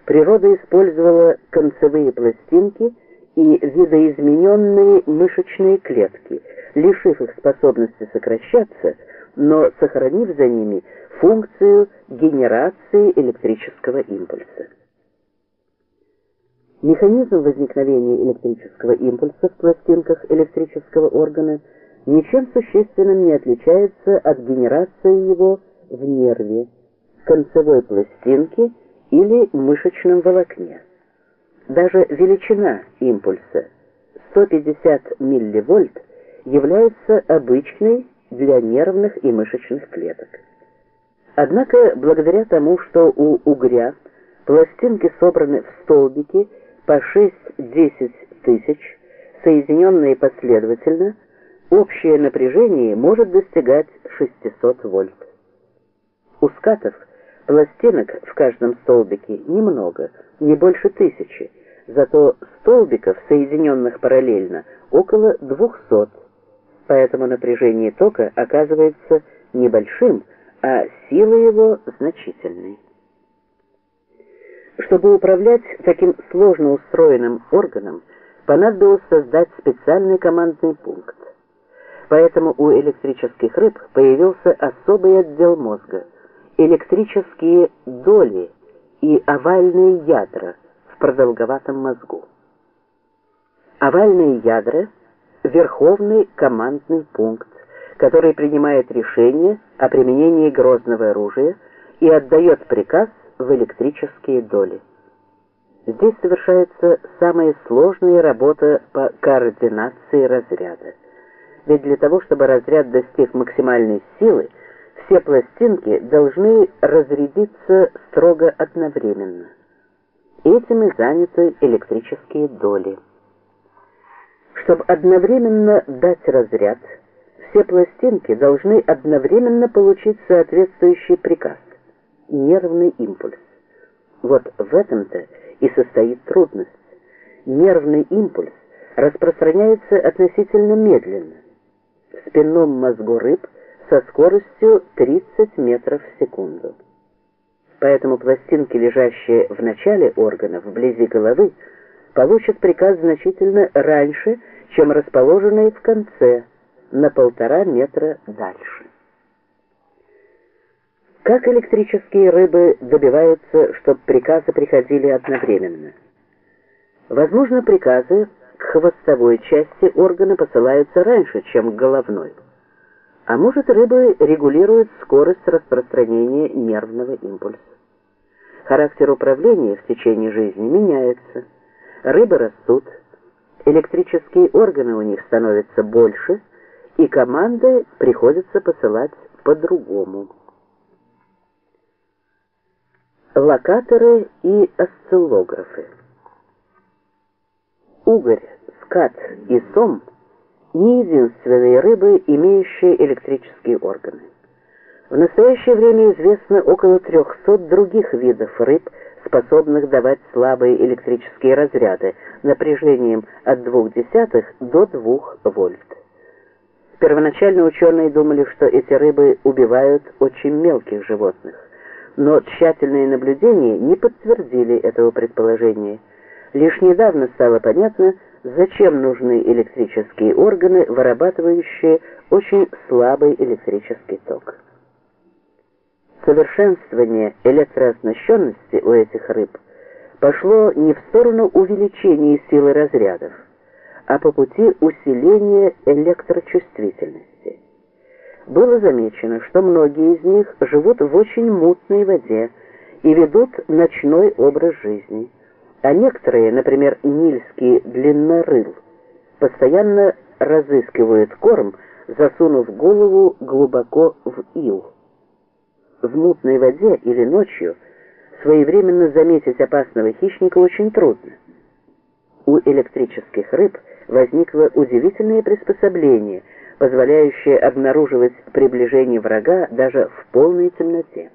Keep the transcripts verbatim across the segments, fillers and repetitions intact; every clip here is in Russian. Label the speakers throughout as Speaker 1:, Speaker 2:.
Speaker 1: природа использовала концевые пластинки и видоизмененные мышечные клетки, лишив их способности сокращаться, но сохранив за ними функцию генерации электрического импульса. Механизм возникновения электрического импульса в пластинках электрического органа ничем существенным не отличается от генерации его в нерве, концевой пластинке или мышечном волокне. Даже величина импульса сто пятьдесят милливольт является обычной для нервных и мышечных клеток. Однако, благодаря тому, что у угря пластинки собраны в столбики по шесть-десять тысяч, соединенные последовательно, общее напряжение может достигать шестисот вольт. У скатов пластинок в каждом столбике немного, не больше тысячи, зато столбиков, соединенных параллельно, около двухсот, поэтому напряжение тока оказывается небольшим, а сила его значительной. Чтобы управлять таким сложно устроенным органом, понадобилось создать специальный командный пункт. Поэтому у электрических рыб появился особый отдел мозга – электрические доли и овальные ядра в продолговатом мозгу. Овальные ядра – верховный командный пункт, который принимает решение о применении грозного оружия и отдает приказ в электрические доли. Здесь совершается самая сложная работа по координации разряда. Ведь для того, чтобы разряд достиг максимальной силы, все пластинки должны разрядиться строго одновременно. Этим и заняты электрические доли. Чтобы одновременно дать разряд, все пластинки должны одновременно получить соответствующий приказ – нервный импульс. Вот в этом-то и состоит трудность. Нервный импульс распространяется относительно медленно. В спинном мозгу рыб со скоростью тридцать метров в секунду. Поэтому пластинки, лежащие в начале органа, вблизи головы, получат приказ значительно раньше, чем расположенные в конце, на полтора метра дальше. Как электрические рыбы добиваются, чтобы приказы приходили одновременно? Возможно, приказы к хвостовой части органа посылаются раньше, чем к головной. А может, рыбы регулируют скорость распространения нервного импульса. Характер управления в течение жизни меняется. Рыбы растут, электрические органы у них становятся больше, и команды приходится посылать по-другому. Локаторы и осциллографы. Угорь, скат и сом не единственные рыбы, имеющие электрические органы. В настоящее время известно около трехсот других видов рыб, способных давать слабые электрические разряды напряжением от двух десятых до двух вольт. Первоначально ученые думали, что эти рыбы убивают очень мелких животных, но тщательные наблюдения не подтвердили этого предположения. Лишь недавно стало понятно, зачем нужны электрические органы, вырабатывающие очень слабый электрический ток. Совершенствование электрооснащенности у этих рыб пошло не в сторону увеличения силы разрядов, а по пути усиления электрочувствительности. Было замечено, что многие из них живут в очень мутной воде и ведут ночной образ жизни, а некоторые, например, нильский длиннорыл, постоянно разыскивают корм, засунув голову глубоко в ил. В мутной воде или ночью своевременно заметить опасного хищника очень трудно. У электрических рыб возникло удивительное приспособление, позволяющее обнаруживать приближение врага даже в полной темноте.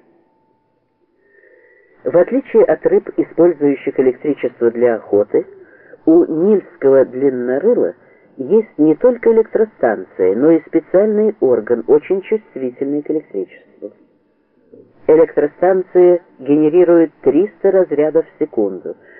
Speaker 1: В отличие от рыб, использующих электричество для охоты, у нильского длиннорыла есть не только электростанция, но и специальный орган, очень чувствительный к электричеству. Электростанции генерируют триста разрядов в секунду.